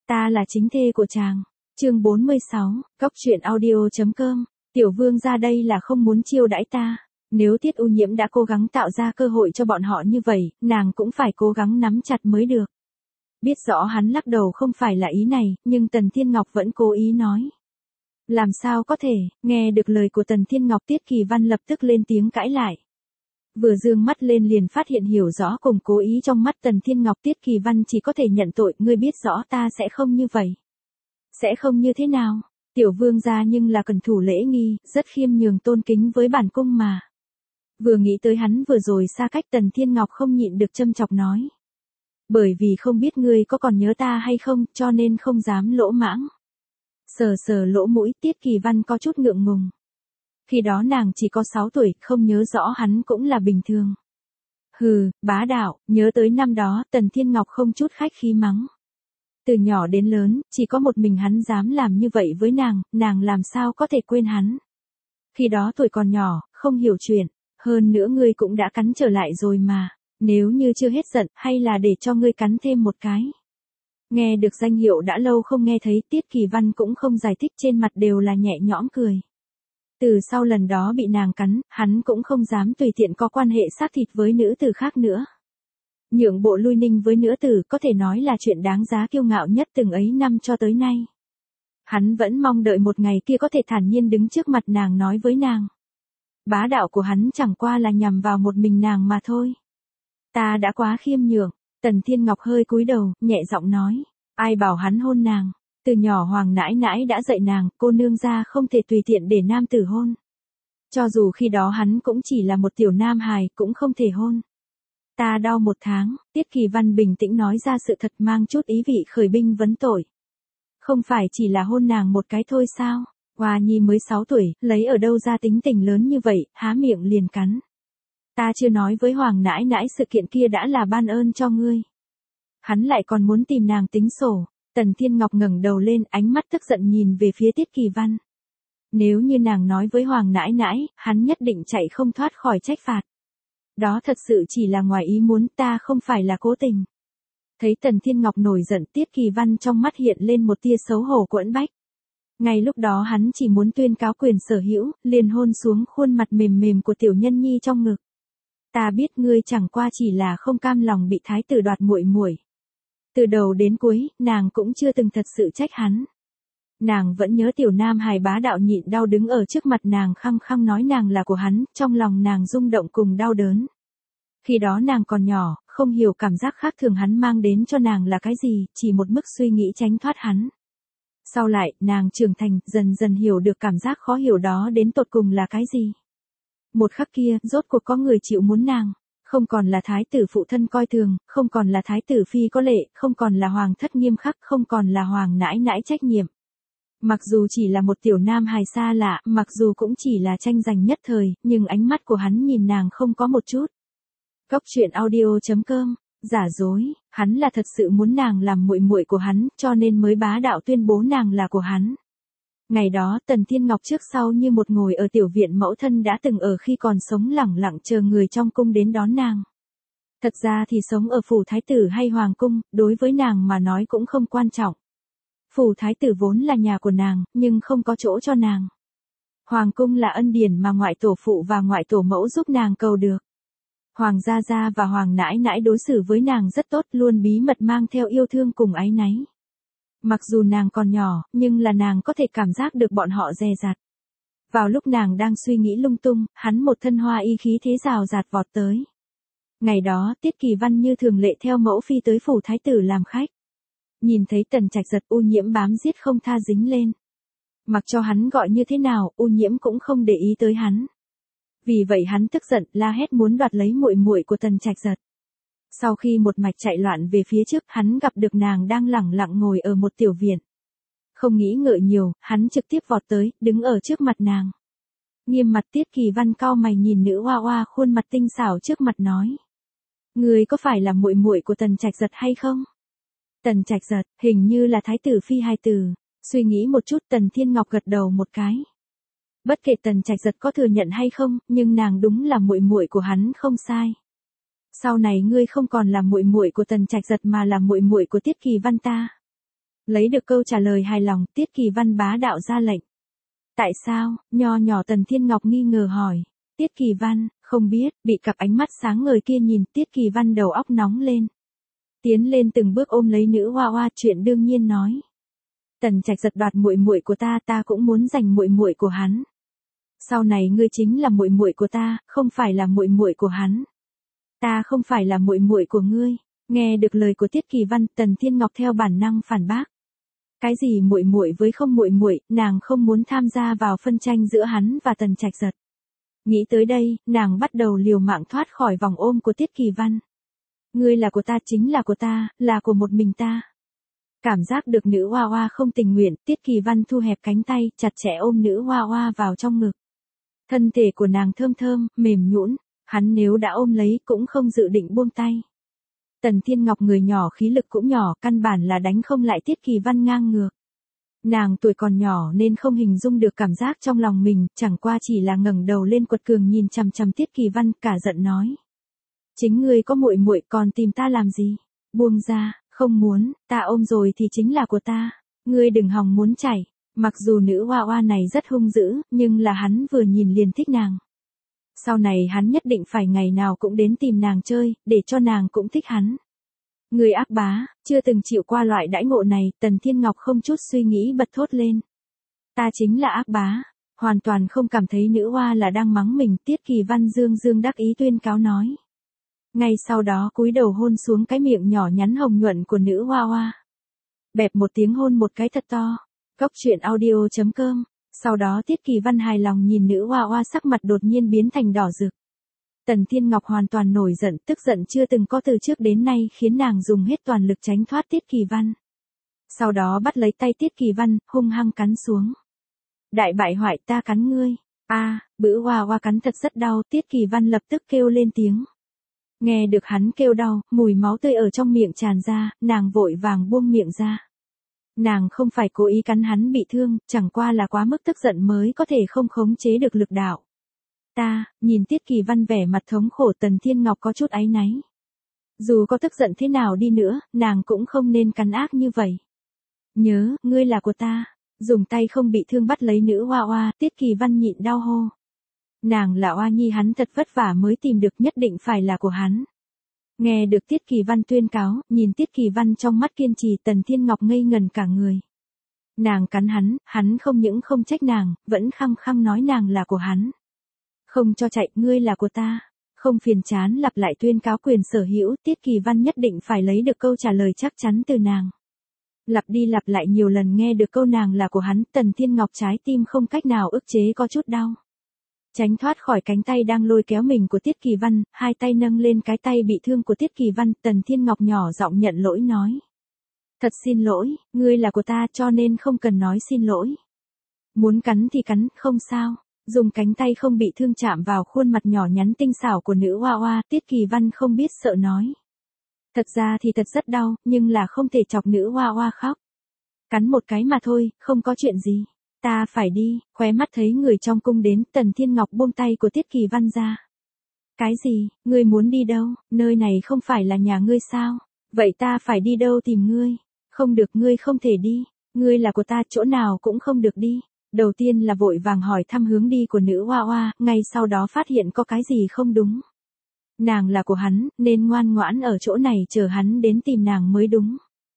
Ta là chính thê của chàng. Chương 46, Cóc truyện audio.com. Tiểu vương ra đây là không muốn chiêu đãi ta. Nếu Tiết U Nhiễm đã cố gắng tạo ra cơ hội cho bọn họ như vậy, nàng cũng phải cố gắng nắm chặt mới được. Biết rõ hắn lắc đầu không phải là ý này, nhưng Tần Thiên Ngọc vẫn cố ý nói. Làm sao có thể, nghe được lời của Tần Thiên Ngọc, Tiết Kỳ Văn lập tức lên tiếng cãi lại. Vừa dương mắt lên liền phát hiện hiểu rõ cùng cố ý trong mắt Tần Thiên Ngọc. Tiết Kỳ Văn chỉ có thể nhận tội, ngươi biết rõ ta sẽ không như vậy. Sẽ không như thế nào, tiểu vương gia nhưng là cần thủ lễ nghi, rất khiêm nhường tôn kính với bản cung mà. Vừa nghĩ tới hắn vừa rồi xa cách, Tần Thiên Ngọc không nhịn được châm chọc nói. Bởi vì không biết ngươi có còn nhớ ta hay không, cho nên không dám lỗ mãng. Sờ sờ lỗ mũi, Tiết Kỳ Văn có chút ngượng ngùng. Khi đó nàng chỉ có 6 tuổi, không nhớ rõ hắn cũng là bình thường. Hừ, bá đạo, nhớ tới năm đó, Tần Thiên Ngọc không chút khách khí mắng. Từ nhỏ đến lớn, chỉ có một mình hắn dám làm như vậy với nàng làm sao có thể quên hắn. Khi đó tuổi còn nhỏ, không hiểu chuyện, hơn nữa ngươi cũng đã cắn trở lại rồi mà, nếu như chưa hết giận, hay là để cho ngươi cắn thêm một cái. Nghe được danh hiệu đã lâu không nghe thấy, Tiết Kỳ Văn cũng không giải thích, trên mặt đều là nhẹ nhõm cười. Từ sau lần đó bị nàng cắn, hắn cũng không dám tùy tiện có quan hệ xác thịt với nữ tử khác nữa. Nhượng bộ lui ninh với nữ tử có thể nói là chuyện đáng giá kiêu ngạo nhất từng ấy năm cho tới nay. Hắn vẫn mong đợi một ngày kia có thể thản nhiên đứng trước mặt nàng nói với nàng. Bá đạo của hắn chẳng qua là nhằm vào một mình nàng mà thôi. Ta đã quá khiêm nhường. Tần Thiên Ngọc hơi cúi đầu, nhẹ giọng nói. Ai bảo hắn hôn nàng. Từ nhỏ hoàng nãi nãi đã dạy nàng, cô nương gia không thể tùy tiện để nam tử hôn. Cho dù khi đó hắn cũng chỉ là một tiểu nam hài, cũng không thể hôn. Ta đau 1 tháng, Tiết Kỳ Văn bình tĩnh nói ra sự thật, mang chút ý vị khởi binh vấn tội. Không phải chỉ là hôn nàng một cái thôi sao? Hoa Nhi mới 6 tuổi, lấy ở đâu ra tính tình lớn như vậy, há miệng liền cắn. Ta chưa nói với hoàng nãi nãi sự kiện kia đã là ban ơn cho ngươi. Hắn lại còn muốn tìm nàng tính sổ. Tần Thiên Ngọc ngẩng đầu lên, ánh mắt tức giận nhìn về phía Tiết Kỳ Văn. Nếu như nàng nói với hoàng nãi nãi, hắn nhất định chạy không thoát khỏi trách phạt. Đó thật sự chỉ là ngoài ý muốn, ta không phải là cố tình. Thấy Tần Thiên Ngọc nổi giận, Tiết Kỳ Văn trong mắt hiện lên một tia xấu hổ quẫn bách. Ngay lúc đó hắn chỉ muốn tuyên cáo quyền sở hữu, liền hôn xuống khuôn mặt mềm mềm của tiểu nhân nhi trong ngực. Ta biết ngươi chẳng qua chỉ là không cam lòng bị thái tử đoạt muội muội. Từ đầu đến cuối, nàng cũng chưa từng thật sự trách hắn. Nàng vẫn nhớ tiểu nam hài bá đạo nhịn đau đứng ở trước mặt nàng khăng khăng nói nàng là của hắn, trong lòng nàng rung động cùng đau đớn. Khi đó nàng còn nhỏ, không hiểu cảm giác khác thường hắn mang đến cho nàng là cái gì, chỉ một mức suy nghĩ tránh thoát hắn. Sau lại, nàng trưởng thành, dần dần hiểu được cảm giác khó hiểu đó đến tột cùng là cái gì. Một khắc kia, rốt cuộc có người chịu muốn nàng. Không còn là thái tử phụ thân coi thường, không còn là thái tử phi có lệ, không còn là hoàng thất nghiêm khắc, không còn là hoàng nãi nãi trách nhiệm. Mặc dù chỉ là một tiểu nam hài xa lạ, mặc dù cũng chỉ là tranh giành nhất thời, nhưng ánh mắt của hắn nhìn nàng không có một chút. Cóc truyện audio.com. Giả dối, hắn là thật sự muốn nàng làm muội muội của hắn, cho nên mới bá đạo tuyên bố nàng là của hắn. Ngày đó, Tần Thiên Ngọc trước sau như một ngồi ở tiểu viện mẫu thân đã từng ở khi còn sống, lẳng lặng chờ người trong cung đến đón nàng. Thật ra thì sống ở phủ thái tử hay hoàng cung, đối với nàng mà nói cũng không quan trọng. Phủ thái tử vốn là nhà của nàng, nhưng không có chỗ cho nàng. Hoàng cung là ân điển mà ngoại tổ phụ và ngoại tổ mẫu giúp nàng cầu được. Hoàng gia gia và hoàng nãi nãi đối xử với nàng rất tốt, luôn bí mật mang theo yêu thương cùng áy náy. Mặc dù nàng còn nhỏ, nhưng là nàng có thể cảm giác được bọn họ dè dặt. Vào lúc nàng đang suy nghĩ lung tung, hắn một thân hoa y khí thế rào rạt vọt tới. Ngày đó, Tiết Kỳ Văn như thường lệ theo mẫu phi tới phủ thái tử làm khách. Nhìn thấy Tần Trạch Giật, U Nhiễm bám giết không tha dính lên. Mặc cho hắn gọi như thế nào, U Nhiễm cũng không để ý tới hắn. Vì vậy hắn tức giận, la hét muốn đoạt lấy muội muội của Tần Trạch Giật. Sau khi một mạch chạy loạn về phía trước, hắn gặp được nàng đang lẳng lặng ngồi ở một tiểu viện. Không nghĩ ngợi nhiều, hắn trực tiếp vọt tới, đứng ở trước mặt nàng. Nghiêm mặt Tiết Kỳ Văn cau mày nhìn nữ hoa hoa khuôn mặt tinh xảo trước mặt nói. Người có phải là muội muội của Tần Trạch Giật hay không? Tần Trạch Giật, hình như là thái tử phi hài tử. Suy nghĩ một chút, Tần Thiên Ngọc gật đầu một cái. Bất kể Tần Trạch Giật có thừa nhận hay không, nhưng nàng đúng là muội muội của hắn không sai. Sau này ngươi không còn là muội muội của Tần Trạch Giật mà là muội muội của Tiết Kỳ Văn ta. Lấy được câu trả lời hài lòng, Tiết Kỳ Văn bá đạo ra lệnh. Tại sao? Nho nhỏ Tần Thiên Ngọc nghi ngờ hỏi. Tiết Kỳ Văn, không biết, bị cặp ánh mắt sáng ngời kia nhìn, Tiết Kỳ Văn đầu óc nóng lên. Tiến lên từng bước ôm lấy nữ hoa hoa, chuyện đương nhiên nói. Tần Trạch giật đoạt muội muội của ta, ta cũng muốn giành muội muội của hắn. Sau này ngươi chính là muội muội của ta, không phải là muội muội của hắn. Ta không phải là muội muội của ngươi. Nghe được lời của Tiết Kỳ Văn, Tần Thiên Ngọc theo bản năng phản bác. Cái gì muội muội với không muội muội, nàng không muốn tham gia vào phân tranh giữa hắn và Tần Trạch giật. Nghĩ tới đây, nàng bắt đầu liều mạng thoát khỏi vòng ôm của Tiết Kỳ Văn. Ngươi là của ta, chính là của ta, là của một mình ta. Cảm giác được nữ hoa hoa không tình nguyện, Tiết Kỳ Văn thu hẹp cánh tay, chặt chẽ ôm nữ hoa hoa vào trong ngực. Thân thể của nàng thơm thơm, mềm nhũn, hắn nếu đã ôm lấy cũng không dự định buông tay. Tần Thiên Ngọc người nhỏ khí lực cũng nhỏ, căn bản là đánh không lại Tiết Kỳ Văn ngang ngược. Nàng tuổi còn nhỏ nên không hình dung được cảm giác trong lòng mình, chẳng qua chỉ là ngẩng đầu lên quật cường nhìn chằm chằm Tiết Kỳ Văn, cả giận nói. Chính ngươi có muội muội còn tìm ta làm gì? Buông ra, không muốn, ta ôm rồi thì chính là của ta. Ngươi đừng hòng muốn chảy. Mặc dù nữ hoa hoa này rất hung dữ, nhưng là hắn vừa nhìn liền thích nàng. Sau này hắn nhất định phải ngày nào cũng đến tìm nàng chơi, để cho nàng cũng thích hắn. Người ác bá, chưa từng chịu qua loại đãi ngộ này, Tần Thiên Ngọc không chút suy nghĩ bật thốt lên. Ta chính là ác bá, hoàn toàn không cảm thấy nữ hoa là đang mắng mình, Tiết Kỳ Văn dương dương đắc ý tuyên cáo nói. Ngay sau đó cúi đầu hôn xuống cái miệng nhỏ nhắn hồng nhuận của nữ hoa hoa. Bẹp một tiếng hôn một cái thật to. Góc truyện audio.com. Sau đó Tiết Kỳ Văn hài lòng nhìn nữ hoa hoa sắc mặt đột nhiên biến thành đỏ rực. Tần Thiên Ngọc hoàn toàn nổi giận, tức giận chưa từng có từ trước đến nay khiến nàng dùng hết toàn lực tránh thoát Tiết Kỳ Văn. Sau đó bắt lấy tay Tiết Kỳ Văn, hung hăng cắn xuống. Đại bại hoại, ta cắn ngươi. Bữ hoa hoa cắn thật rất đau, Tiết Kỳ Văn lập tức kêu lên tiếng. Nghe được hắn kêu đau, mùi máu tươi ở trong miệng tràn ra, nàng vội vàng buông miệng ra. Nàng không phải cố ý cắn hắn bị thương, chẳng qua là quá mức tức giận mới có thể không khống chế được lực đạo. Nhìn Tiết Kỳ Văn vẻ mặt thống khổ, Tần Thiên Ngọc có chút áy náy. Dù có tức giận thế nào đi nữa, nàng cũng không nên cắn ác như vậy. Nhớ, ngươi là của ta. Dùng tay không bị thương bắt lấy nữ hoa hoa, Tiết Kỳ Văn nhịn đau hô. Nàng là oa nhi hắn thật vất vả mới tìm được, nhất định phải là của hắn. Nghe được Tiết Kỳ Văn tuyên cáo, nhìn Tiết Kỳ Văn trong mắt kiên trì, Tần Thiên Ngọc ngây ngần cả người. Nàng cắn hắn không những không trách nàng, vẫn khăng khăng nói nàng là của hắn. Không cho chạy, ngươi là của ta. Không phiền chán lặp lại tuyên cáo quyền sở hữu, Tiết Kỳ Văn nhất định phải lấy được câu trả lời chắc chắn từ nàng. Lặp đi lặp lại nhiều lần nghe được câu nàng là của hắn, Tần Thiên Ngọc trái tim không cách nào ức chế có chút đau. Tránh thoát khỏi cánh tay đang lôi kéo mình của Tiết Kỳ Văn, hai tay nâng lên cái tay bị thương của Tiết Kỳ Văn, Tần Thiên Ngọc nhỏ giọng nhận lỗi nói. Thật xin lỗi, ngươi là của ta cho nên không cần nói xin lỗi. Muốn cắn thì cắn, không sao. Dùng cánh tay không bị thương chạm vào khuôn mặt nhỏ nhắn tinh xảo của nữ hoa hoa, Tiết Kỳ Văn không biết sợ nói. Thật ra thì thật rất đau, nhưng là không thể chọc nữ hoa hoa khóc. Cắn một cái mà thôi, không có chuyện gì. Ta phải đi, khóe mắt thấy người trong cung đến, Tần Thiên Ngọc buông tay của Tiết Kỳ Văn ra. Cái gì, ngươi muốn đi đâu, nơi này không phải là nhà ngươi sao? Vậy ta phải đi đâu tìm ngươi? Không được, ngươi không thể đi. Ngươi là của ta, chỗ nào cũng không được đi. Đầu tiên là vội vàng hỏi thăm hướng đi của nữ hoa hoa, ngay sau đó phát hiện có cái gì không đúng. Nàng là của hắn, nên ngoan ngoãn ở chỗ này chờ hắn đến tìm nàng mới đúng.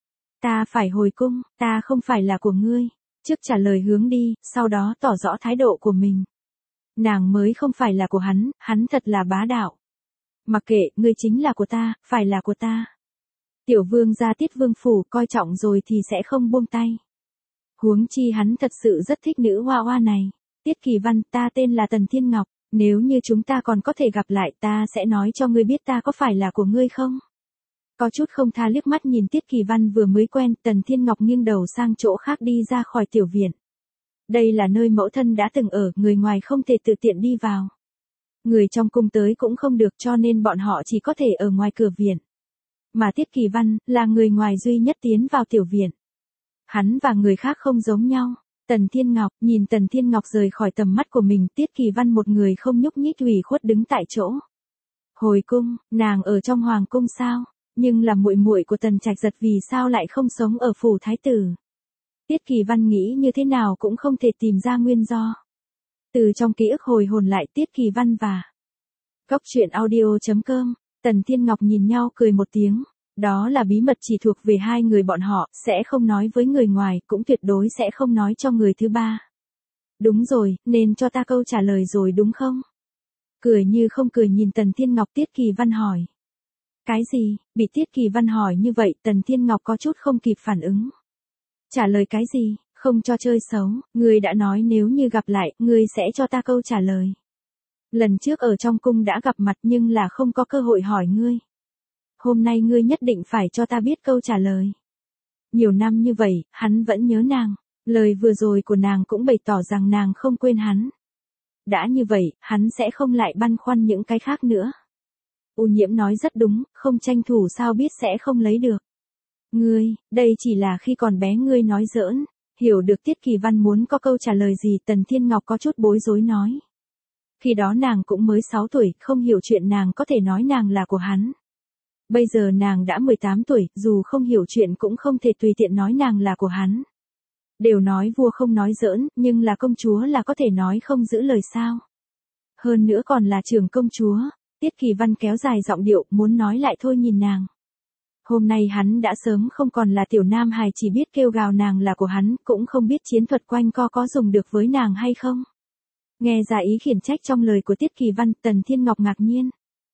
Ta phải hồi cung, ta không phải là của ngươi. Trước trả lời hướng đi, sau đó tỏ rõ thái độ của mình. Nàng mới không phải là của hắn thật là bá đạo. Mặc kệ, ngươi chính là của ta, phải là của ta. Tiểu vương gia Tiết vương phủ coi trọng rồi thì sẽ không buông tay. Huống chi hắn thật sự rất thích nữ hoa hoa này. Tiết Kỳ Văn, ta tên là Tần Thiên Ngọc, nếu như chúng ta còn có thể gặp lại ta sẽ nói cho ngươi biết ta có phải là của ngươi không? Có chút không tha liếc mắt nhìn Tiết Kỳ Văn vừa mới quen, Tần Thiên Ngọc nghiêng đầu sang chỗ khác đi ra khỏi tiểu viện. Đây là nơi mẫu thân đã từng ở, người ngoài không thể tự tiện đi vào. Người trong cung tới cũng không được cho nên bọn họ chỉ có thể ở ngoài cửa viện. Mà Tiết Kỳ Văn, là người ngoài duy nhất tiến vào tiểu viện. Hắn và người khác không giống nhau. Tần Thiên Ngọc, nhìn Tần Thiên Ngọc rời khỏi tầm mắt của mình, Tiết Kỳ Văn một người không nhúc nhích ủy khuất đứng tại chỗ. Hồi cung, nàng ở trong hoàng cung sao? Nhưng là muội muội của Tần Trạch Giật vì sao lại không sống ở phủ thái tử? Tiết Kỳ Văn nghĩ như thế nào cũng không thể tìm ra nguyên do. Từ trong ký ức hồi hồn lại Tiết Kỳ Văn và Cóc truyện audio.com, Tần Thiên Ngọc nhìn nhau cười một tiếng. Đó là bí mật chỉ thuộc về hai người bọn họ, sẽ không nói với người ngoài, cũng tuyệt đối sẽ không nói cho người thứ ba. Đúng rồi, nên cho ta câu trả lời rồi đúng không? Cười như không cười nhìn Tần Thiên Ngọc. Tiết Kỳ Văn hỏi. Cái gì? Bị Tiết Kỳ Văn hỏi như vậy, Tần Thiên Ngọc có chút không kịp phản ứng. Trả lời cái gì? Không cho chơi xấu, ngươi đã nói nếu như gặp lại, ngươi sẽ cho ta câu trả lời. Lần trước ở trong cung đã gặp mặt nhưng là không có cơ hội hỏi ngươi. Hôm nay ngươi nhất định phải cho ta biết câu trả lời. Nhiều năm như vậy, hắn vẫn nhớ nàng. Lời vừa rồi của nàng cũng bày tỏ rằng nàng không quên hắn. Đã như vậy, hắn sẽ không lại băn khoăn những cái khác nữa. U Nhiễm nói rất đúng, không tranh thủ sao biết sẽ không lấy được. Ngươi, đây chỉ là khi còn bé ngươi nói giỡn. Hiểu được Tiết Kỳ Văn muốn có câu trả lời gì, Tần Thiên Ngọc có chút bối rối nói. Khi đó nàng cũng mới 6 tuổi, không hiểu chuyện nàng có thể nói nàng là của hắn. Bây giờ nàng đã 18 tuổi, dù không hiểu chuyện cũng không thể tùy tiện nói nàng là của hắn. Đều nói vua không nói giỡn, nhưng là công chúa là có thể nói không giữ lời sao. Hơn nữa còn là trưởng công chúa. Tiết Kỳ Văn kéo dài giọng điệu, muốn nói lại thôi nhìn nàng. Hôm nay hắn đã sớm không còn là tiểu nam hài chỉ biết kêu gào nàng là của hắn, cũng không biết chiến thuật quanh co có dùng được với nàng hay không. Nghe ra ý khiển trách trong lời của Tiết Kỳ Văn, Tần Thiên Ngọc ngạc nhiên.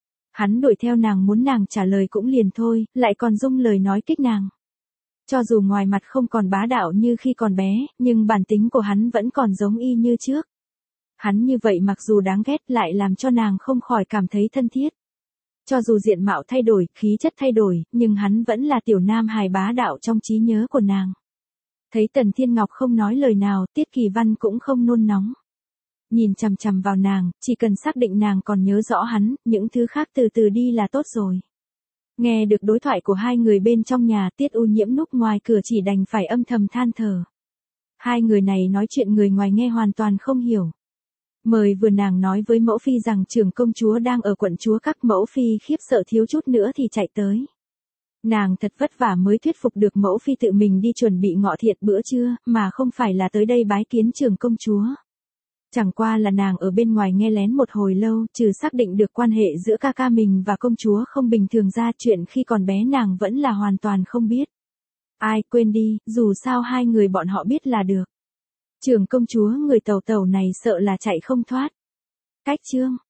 Hắn đuổi theo nàng muốn nàng trả lời cũng liền thôi, lại còn dung lời nói kích nàng. Cho dù ngoài mặt không còn bá đạo như khi còn bé, nhưng bản tính của hắn vẫn còn giống y như trước. Hắn như vậy mặc dù đáng ghét lại làm cho nàng không khỏi cảm thấy thân thiết. Cho dù diện mạo thay đổi, khí chất thay đổi, nhưng hắn vẫn là tiểu nam hài bá đạo trong trí nhớ của nàng. Thấy Tần Thiên Ngọc không nói lời nào, Tiết Kỳ Văn cũng không nôn nóng. Nhìn chằm chằm vào nàng, chỉ cần xác định nàng còn nhớ rõ hắn, những thứ khác từ từ đi là tốt rồi. Nghe được đối thoại của hai người bên trong nhà, Tiết U Nhiễm núp ngoài cửa chỉ đành phải âm thầm than thở. Hai người này nói chuyện người ngoài nghe hoàn toàn không hiểu. Mời vừa nàng nói với mẫu phi rằng trưởng công chúa đang ở quận chúa các, mẫu phi khiếp sợ thiếu chút nữa thì chạy tới. Nàng thật vất vả mới thuyết phục được mẫu phi tự mình đi chuẩn bị ngọ thiện bữa trưa, mà không phải là tới đây bái kiến trưởng công chúa. Chẳng qua là nàng ở bên ngoài nghe lén một hồi lâu, trừ xác định được quan hệ giữa ca ca mình và công chúa không bình thường ra, chuyện khi còn bé nàng vẫn là hoàn toàn không biết. Ai quên đi, dù sao hai người bọn họ biết là được. Trưởng công chúa người tàu tàu này sợ là chạy không thoát. Cách chương